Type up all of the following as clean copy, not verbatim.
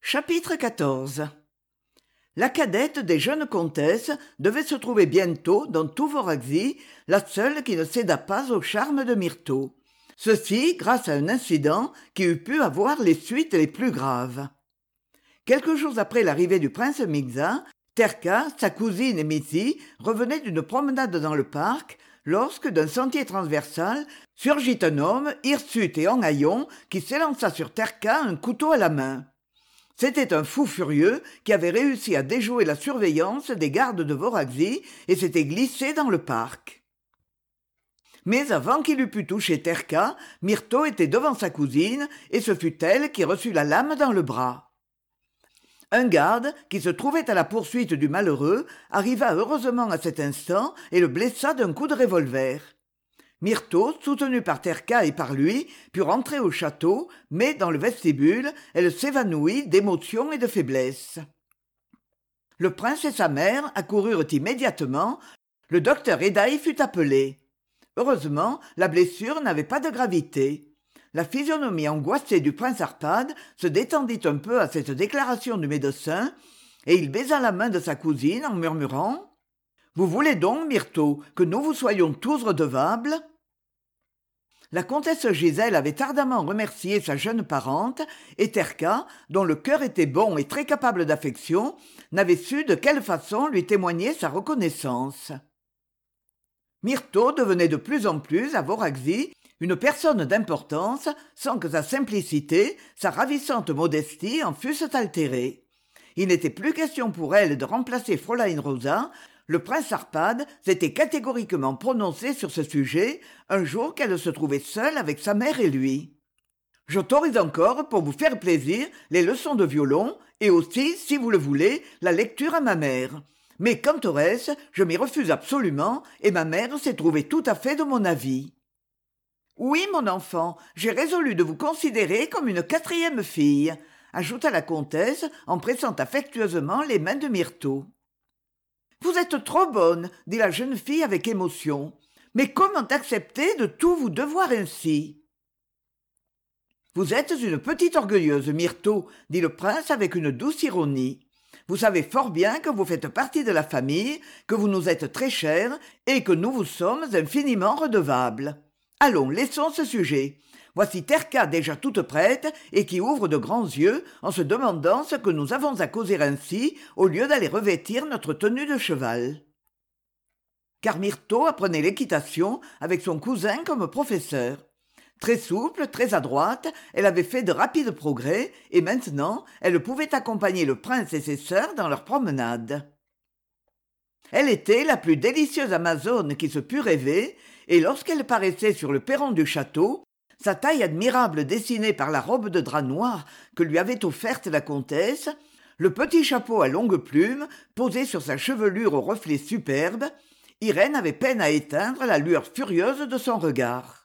Chapitre XIV. La cadette des jeunes comtesses devait se trouver bientôt dans tout Voraxie, la seule qui ne cédât pas au charme de Myrtho. Ceci grâce à un incident qui eût pu avoir les suites les plus graves. Quelques jours après l'arrivée du prince Mixa, Terka, sa cousine et Missy revenaient d'une promenade dans le parc lorsque d'un sentier transversal surgit un homme, hirsute et en haillons, qui s'élança sur Terka un couteau à la main. C'était un fou furieux qui avait réussi à déjouer la surveillance des gardes de Voraxie et s'était glissé dans le parc. Mais avant qu'il eût pu toucher Terka, Myrtho était devant sa cousine et ce fut elle qui reçut la lame dans le bras. Un garde, qui se trouvait à la poursuite du malheureux, arriva heureusement à cet instant et le blessa d'un coup de revolver. Myrtho, soutenue par Terka et par lui, put rentrer au château, mais dans le vestibule, elle s'évanouit d'émotion et de faiblesse. Le prince et sa mère accoururent immédiatement, le docteur Hédaï fut appelé. Heureusement, la blessure n'avait pas de gravité. La physionomie angoissée du prince Arpad se détendit un peu à cette déclaration du médecin, et il baisa la main de sa cousine en murmurant « Vous voulez donc, Myrtho, que nous vous soyons tous redevables ?» La comtesse Gisèle avait ardemment remercié sa jeune parente, et Terka, dont le cœur était bon et très capable d'affection, n'avait su de quelle façon lui témoigner sa reconnaissance. Myrtho devenait de plus en plus, à Voraxie, une personne d'importance, sans que sa simplicité, sa ravissante modestie en fussent altérées. Il n'était plus question pour elle de remplacer Fräulein Rosa. Le prince Arpad s'était catégoriquement prononcé sur ce sujet un jour qu'elle se trouvait seule avec sa mère et lui. « J'autorise encore, pour vous faire plaisir, les leçons de violon et aussi, si vous le voulez, la lecture à ma mère. Mais quant au reste, je m'y refuse absolument et ma mère s'est trouvée tout à fait de mon avis. »« Oui, mon enfant, j'ai résolu de vous considérer comme une quatrième fille, » ajouta la comtesse en pressant affectueusement les mains de Myrtho. « Vous êtes trop bonne, » dit la jeune fille avec émotion. « Mais comment accepter de tout vous devoir ainsi ?»« Vous êtes une petite orgueilleuse, Myrtho, » dit le prince avec une douce ironie. « Vous savez fort bien que vous faites partie de la famille, que vous nous êtes très chers et que nous vous sommes infiniment redevables. Allons, laissons ce sujet. Voici Terka déjà toute prête et qui ouvre de grands yeux en se demandant ce que nous avons à causer ainsi au lieu d'aller revêtir notre tenue de cheval. » Car Myrtho apprenait l'équitation avec son cousin comme professeur. Très souple, très adroite, elle avait fait de rapides progrès et maintenant elle pouvait accompagner le prince et ses sœurs dans leurs promenades. Elle était la plus délicieuse amazone qui se pût rêver, et lorsqu'elle paraissait sur le perron du château, sa taille admirable dessinée par la robe de drap noir que lui avait offerte la comtesse, le petit chapeau à longues plumes posé sur sa chevelure aux reflets superbes, Irène avait peine à éteindre la lueur furieuse de son regard.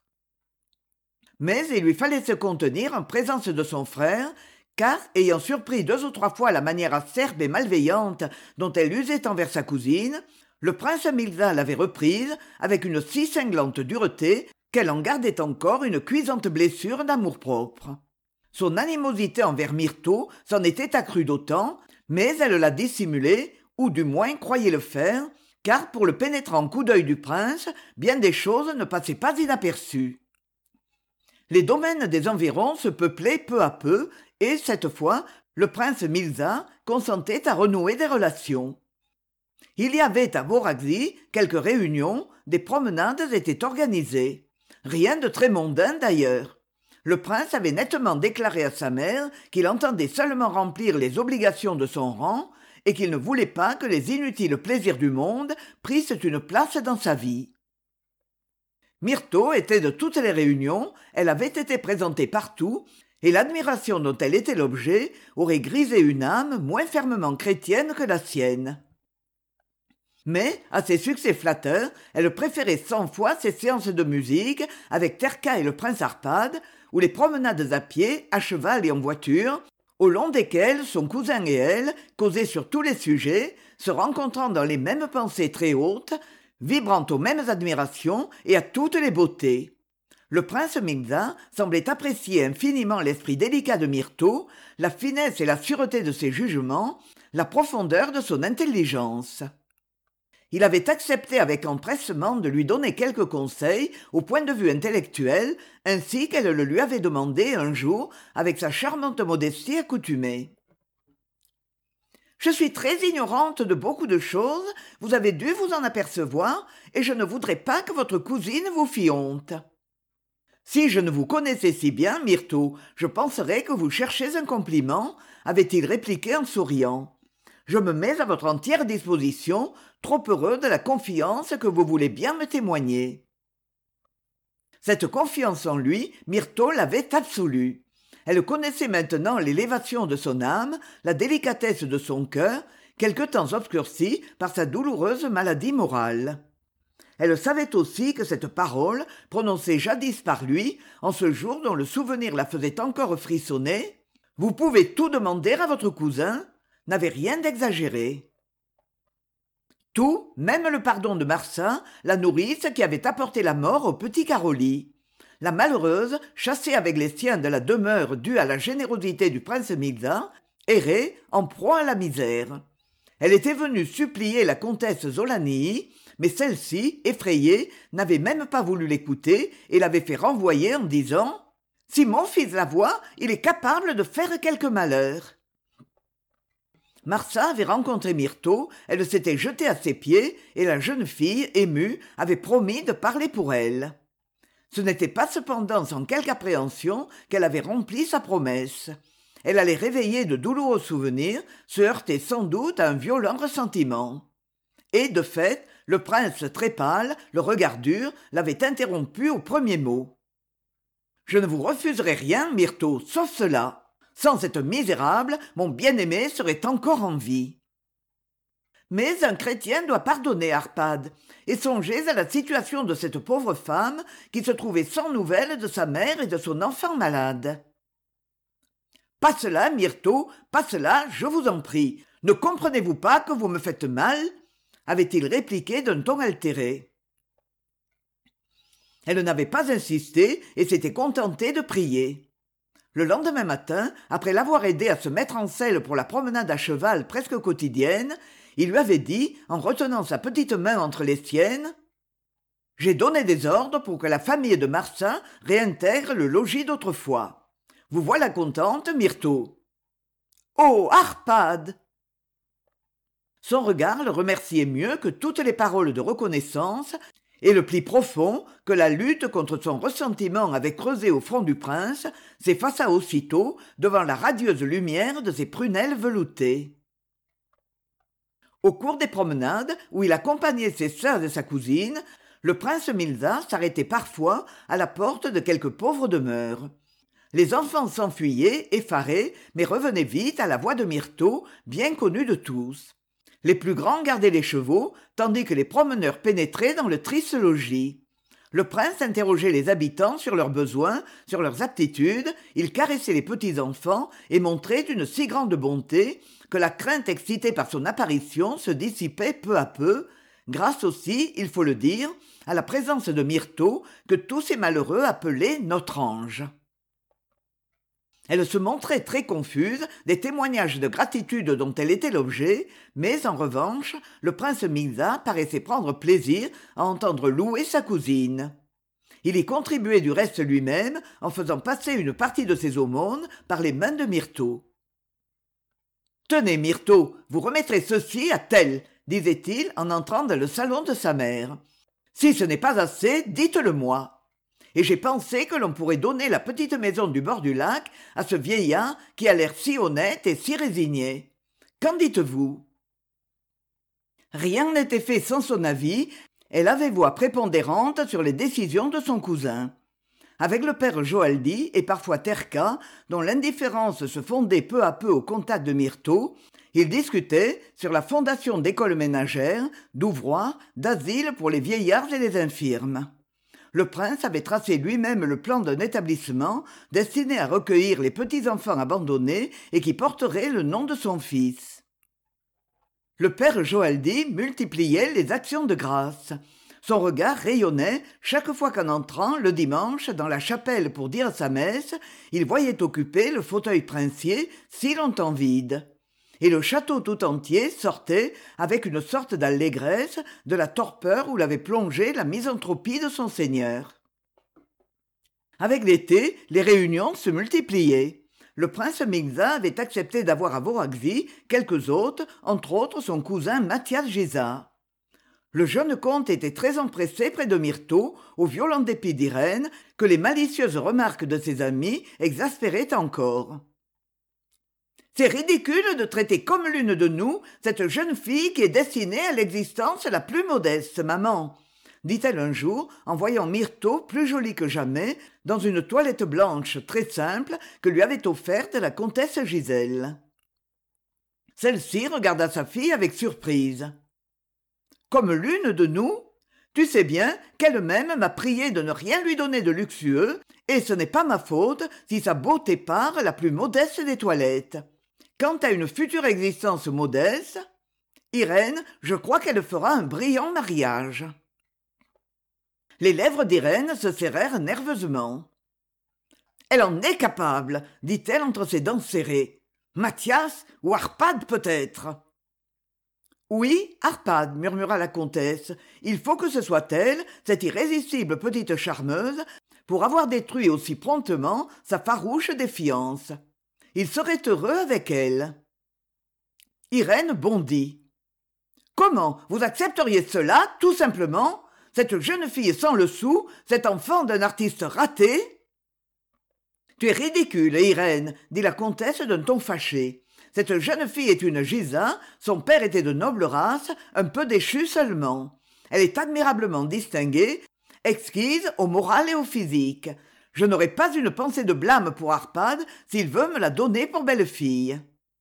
Mais il lui fallait se contenir en présence de son frère, car, ayant surpris 2 ou 3 fois la manière acerbe et malveillante dont elle usait envers sa cousine, le prince Milza l'avait reprise avec une si cinglante dureté qu'elle en gardait encore une cuisante blessure d'amour-propre. Son animosité envers Myrtho s'en était accrue d'autant, mais elle la dissimulait, ou du moins croyait le faire, car pour le pénétrant coup d'œil du prince, bien des choses ne passaient pas inaperçues. Les domaines des environs se peuplaient peu à peu, et cette fois, le prince Milza consentait à renouer des relations. Il y avait à Voraxie quelques réunions, des promenades étaient organisées. Rien de très mondain d'ailleurs. Le prince avait nettement déclaré à sa mère qu'il entendait seulement remplir les obligations de son rang et qu'il ne voulait pas que les inutiles plaisirs du monde prissent une place dans sa vie. Myrtho était de toutes les réunions, elle avait été présentée partout, et l'admiration dont elle était l'objet aurait grisé une âme moins fermement chrétienne que la sienne. Mais, à ses succès flatteurs, elle préférait 100 fois ses séances de musique avec Terka et le prince Arpad, ou les promenades à pied, à cheval et en voiture, au long desquelles son cousin et elle causaient sur tous les sujets, se rencontrant dans les mêmes pensées très hautes, vibrant aux mêmes admirations et à toutes les beautés. Le prince Mingza semblait apprécier infiniment l'esprit délicat de Myrtho, la finesse et la sûreté de ses jugements, la profondeur de son intelligence. Il avait accepté avec empressement de lui donner quelques conseils au point de vue intellectuel, ainsi qu'elle le lui avait demandé un jour avec sa charmante modestie accoutumée. « Je suis très ignorante de beaucoup de choses, vous avez dû vous en apercevoir, et je ne voudrais pas que votre cousine vous fît honte. » « Si je ne vous connaissais si bien, Myrtho, je penserais que vous cherchez un compliment, avait-il répliqué en souriant. Je me mets à votre entière disposition, trop heureux de la confiance que vous voulez bien me témoigner. » Cette confiance en lui, Myrtho l'avait absolue. Elle connaissait maintenant l'élévation de son âme, la délicatesse de son cœur, quelque temps obscurcie par sa douloureuse maladie morale. Elle savait aussi que cette parole, prononcée jadis par lui, en ce jour dont le souvenir la faisait encore frissonner, « Vous pouvez tout demander à votre cousin », n'avait rien d'exagéré. Tout, même le pardon de Marsa, la nourrice qui avait apporté la mort au petit Caroli. La malheureuse, chassée avec les siens de la demeure due à la générosité du prince Mingza, errait en proie à la misère. Elle était venue supplier la comtesse Zolanii, mais celle-ci, effrayée, n'avait même pas voulu l'écouter et l'avait fait renvoyer en disant « Si mon fils la voit, il est capable de faire quelque malheur. » Marsa avait rencontré Myrtho, elle s'était jetée à ses pieds et la jeune fille, émue, avait promis de parler pour elle. Ce n'était pas cependant sans quelque appréhension qu'elle avait rempli sa promesse. Elle allait réveiller de douloureux souvenirs, se heurter sans doute à un violent ressentiment. Et, de fait, le prince très pâle, le regard dur, l'avait interrompu au premier mot. « Je ne vous refuserai rien, Myrtho, sauf cela. Sans cette misérable, mon bien-aimé serait encore en vie. » Mais un chrétien doit pardonner Arpad, et songez à la situation de cette pauvre femme qui se trouvait sans nouvelles de sa mère et de son enfant malade. « Pas cela, Myrtho, pas cela, je vous en prie. Ne comprenez-vous pas que vous me faites mal ?» avait-il répliqué d'un ton altéré. Elle n'avait pas insisté et s'était contentée de prier. Le lendemain matin, après l'avoir aidé à se mettre en selle pour la promenade à cheval presque quotidienne, il lui avait dit, en retenant sa petite main entre les siennes, « J'ai donné des ordres pour que la famille de Marsa réintègre le logis d'autrefois. Vous voilà contente, Myrtho. »« Oh, Arpad !» Son regard le remerciait mieux que toutes les paroles de reconnaissance, et le pli profond que la lutte contre son ressentiment avait creusé au front du prince s'effaça aussitôt devant la radieuse lumière de ses prunelles veloutées. Au cours des promenades, où il accompagnait ses sœurs et sa cousine, le prince Mingza s'arrêtait parfois à la porte de quelque pauvre demeure. Les enfants s'enfuyaient, effarés, mais revenaient vite à la voix de Myrtho, bien connue de tous. Les plus grands gardaient les chevaux, tandis que les promeneurs pénétraient dans le triste logis. Le prince interrogeait les habitants sur leurs besoins, sur leurs aptitudes, il caressait les petits-enfants et montrait une si grande bonté que la crainte excitée par son apparition se dissipait peu à peu, grâce aussi, il faut le dire, à la présence de Myrtho que tous ces malheureux appelaient notre ange. Elle se montrait très confuse des témoignages de gratitude dont elle était l'objet, mais en revanche, le prince Mingza paraissait prendre plaisir à entendre louer sa cousine. Il y contribuait du reste lui-même en faisant passer une partie de ses aumônes par les mains de Myrtho. « Tenez, Myrtho, vous remettrez ceci à tel, » disait-il en entrant dans le salon de sa mère. « Si ce n'est pas assez, dites-le-moi. Et j'ai pensé que l'on pourrait donner la petite maison du bord du lac à ce vieillard qui a l'air si honnête et si résigné. Qu'en dites-vous » Rien n'était fait sans son avis, elle avait voix prépondérante sur les décisions de son cousin. Avec le père Joaldi et parfois Terka, dont l'indifférence se fondait peu à peu au contact de Myrtho, ils discutaient sur la fondation d'écoles ménagères, d'ouvroirs, d'asiles pour les vieillards et les infirmes. Le prince avait tracé lui-même le plan d'un établissement destiné à recueillir les petits-enfants abandonnés et qui porterait le nom de son fils. Le père Joaldi multipliait les actions de grâce. Son regard rayonnait chaque fois qu'en entrant, le dimanche, dans la chapelle pour dire sa messe, il voyait occupé le fauteuil princier, si longtemps vide. Et le château tout entier sortait, avec une sorte d'allégresse, de la torpeur où l'avait plongé la misanthropie de son seigneur. Avec l'été, les réunions se multipliaient. Le prince Migza avait accepté d'avoir à Voraxy quelques hôtes, entre autres son cousin Mathias Géza. Le jeune comte était très empressé près de Myrtho, au violent dépit d'Irène, que les malicieuses remarques de ses amis exaspéraient encore. « C'est ridicule de traiter comme l'une de nous cette jeune fille qui est destinée à l'existence la plus modeste, maman !» dit-elle un jour en voyant Myrtho plus jolie que jamais dans une toilette blanche très simple que lui avait offerte la comtesse Gisèle. Celle-ci regarda sa fille avec surprise. « Comme l'une de nous ? Tu sais bien qu'elle-même m'a prié de ne rien lui donner de luxueux, et ce n'est pas ma faute si sa beauté part la plus modeste des toilettes. Quant à une future existence modeste, Irène, je crois qu'elle fera un brillant mariage. » Les lèvres d'Irène se serrèrent nerveusement. « Elle en est capable, dit-elle entre ses dents serrées. Mathias ou Arpad peut-être. » « Oui, Arpad, murmura la comtesse. Il faut que ce soit elle, cette irrésistible petite charmeuse, pour avoir détruit aussi promptement sa farouche défiance. Il serait heureux avec elle. » Irène bondit. « Comment, vous accepteriez cela, tout simplement ? Cette jeune fille sans le sou, cet enfant d'un artiste raté ?» « Tu es ridicule, Irène, dit la comtesse d'un ton fâché. Cette jeune fille est une Gisa, son père était de noble race, un peu déchu seulement. Elle est admirablement distinguée, exquise au moral et au physique. Je n'aurai pas une pensée de blâme pour Arpad s'il veut me la donner pour belle-fille. »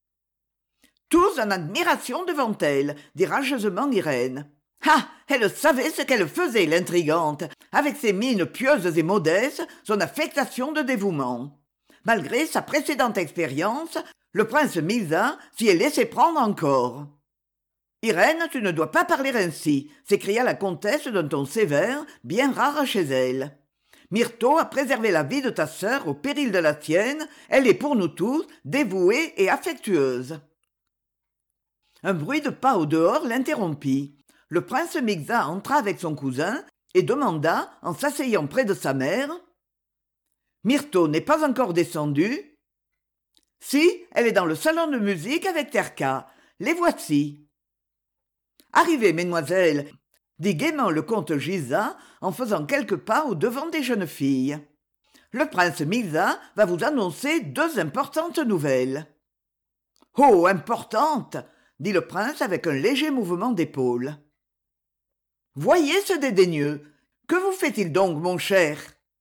Tous en admiration devant elle, dit rageusement Irène. Ah, elle savait ce qu'elle faisait, l'intrigante, avec ses mines pieuses et modestes, son affectation de dévouement. Malgré sa précédente expérience, le prince Migza s'y est laissé prendre encore. « Irène, tu ne dois pas parler ainsi, » s'écria la comtesse d'un ton sévère, bien rare chez elle. « Myrtho a préservé la vie de ta sœur au péril de la tienne, elle est pour nous tous dévouée et affectueuse. » Un bruit de pas au dehors l'interrompit. Le prince Migza entra avec son cousin et demanda, en s'asseyant près de sa mère, « Myrtho n'est pas encore descendue ?»« Si, elle est dans le salon de musique avec Terka. Les voici. »« Arrivez, mesdemoiselles, » dit gaiement le comte Giza en faisant quelques pas au-devant des jeunes filles. « Le prince Migza va vous annoncer 2 importantes nouvelles. »« Oh, importantes !» dit le prince avec un léger mouvement d'épaule. « Voyez ce dédaigneux. Que vous fait-il donc, mon cher ? »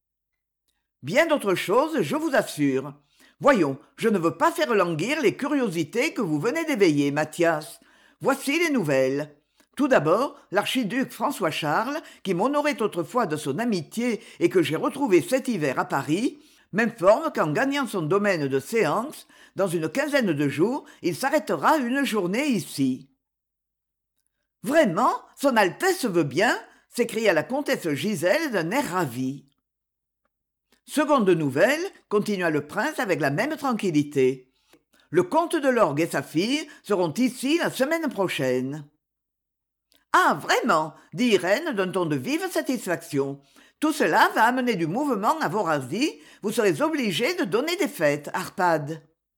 Bien d'autres choses, je vous assure. Voyons, je ne veux pas faire languir les curiosités que vous venez d'éveiller, Mathias. Voici les nouvelles. Tout d'abord, l'archiduc François-Charles, qui m'honorait autrefois de son amitié et que j'ai retrouvé cet hiver à Paris, m'informe qu'en gagnant son domaine de Séance, dans une quinzaine de jours, il s'arrêtera une journée ici. « Vraiment, son Altesse veut bien ?» s'écria la comtesse Gisèle d'un air ravi. « Seconde nouvelle, » continua le prince avec la même tranquillité. « Le comte de Lorgue et sa fille seront ici la semaine prochaine. »« Ah, vraiment !» dit Irène d'un ton de vive satisfaction. « Tout cela va amener du mouvement à Voraxy. Vous serez obligé de donner des fêtes, Arpad. »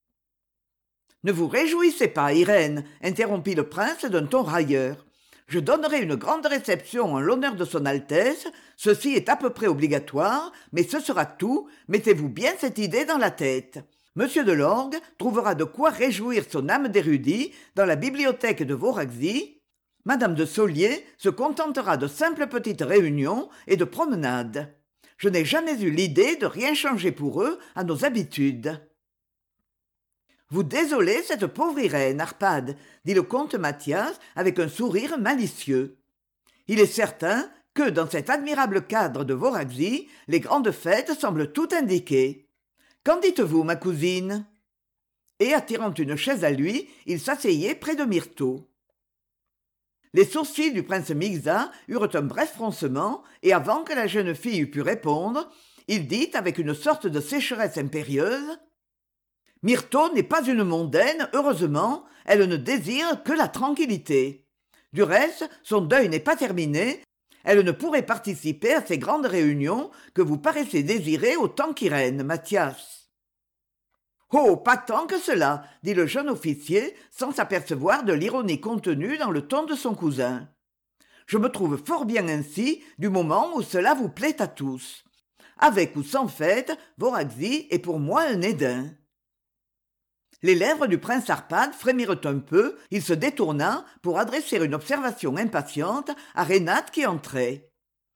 « Ne vous réjouissez pas, Irène, » interrompit le prince d'un ton railleur. « Je donnerai une grande réception en l'honneur de son Altesse. Ceci est à peu près obligatoire, mais ce sera tout. Mettez-vous bien cette idée dans la tête. Monsieur de Lorgue trouvera de quoi réjouir son âme d'érudit dans la bibliothèque de Voraxy. Madame de Saulier se contentera de simples petites réunions et de promenades. Je n'ai jamais eu l'idée de rien changer pour eux à nos habitudes. » « Vous désolez cette pauvre Irène, Arpad, » dit le comte Mathias avec un sourire malicieux. « Il est certain que, dans cet admirable cadre de Voraxy, les grandes fêtes semblent tout indiquer. Qu'en dites-vous, ma cousine ?» Et, attirant une chaise à lui, il s'asseyait près de Myrtho. Les sourcils du prince Migza eurent un bref froncement, et avant que la jeune fille eût pu répondre, il dit avec une sorte de sécheresse impérieuse: « Myrtho n'est pas une mondaine, heureusement, elle ne désire que la tranquillité. Du reste, son deuil n'est pas terminé, elle ne pourrait participer à ces grandes réunions que vous paraissez désirer autant qu'Irène, Mathias. » « Oh, pas tant que cela, » dit le jeune officier, sans s'apercevoir de l'ironie contenue dans le ton de son cousin. « Je me trouve fort bien ainsi, du moment où cela vous plaît à tous. Avec ou sans fête, Voraxy est pour moi un Édin. » Les lèvres du prince Arpad frémirent un peu, il se détourna pour adresser une observation impatiente à Reynad qui entrait.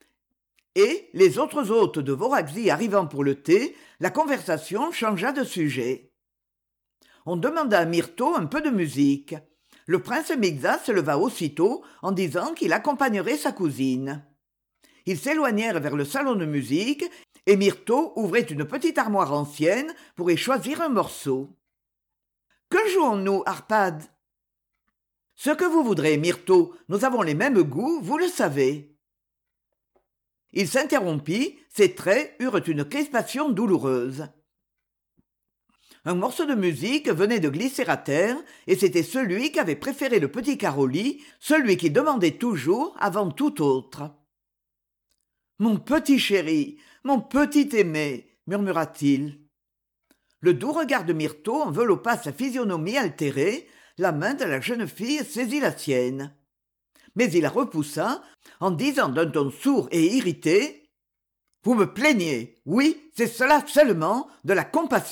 Et, les autres hôtes de Voraxy arrivant pour le thé, la conversation changea de sujet. On demanda à Myrtho un peu de musique. Le prince Migza se leva aussitôt en disant qu'il accompagnerait sa cousine. Ils s'éloignèrent vers le salon de musique et Myrtho ouvrait une petite armoire ancienne pour y choisir un morceau. « Que jouons-nous, Arpad ?»« Ce que vous voudrez, Myrtho, nous avons les mêmes goûts, vous le savez. » Il s'interrompit, ses traits eurent une crispation douloureuse. Un morceau de musique venait de glisser à terre, et c'était celui qu'avait préféré le petit Caroli, celui qui demandait toujours avant tout autre. « Mon petit chéri, mon petit aimé, » murmura-t-il. Le doux regard de Myrtho enveloppa sa physionomie altérée, la main de la jeune fille saisit la sienne. Mais il la repoussa, en disant d'un ton sourd et irrité: « Vous me plaignez, oui, c'est cela seulement, de la compassion. »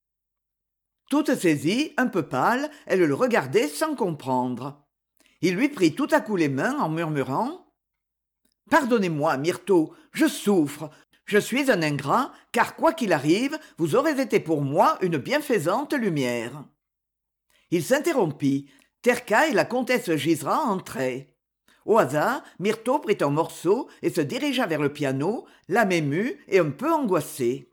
Toute saisie, un peu pâle, elle le regardait sans comprendre. Il lui prit tout à coup les mains en murmurant: « Pardonnez-moi, Myrtho, je souffre. Je suis un ingrat, car quoi qu'il arrive, vous aurez été pour moi une bienfaisante lumière. » Il s'interrompit. Terka et la comtesse Gisra entraient. Au hasard, Myrtho prit un morceau et se dirigea vers le piano, l'âme émue et un peu angoissée.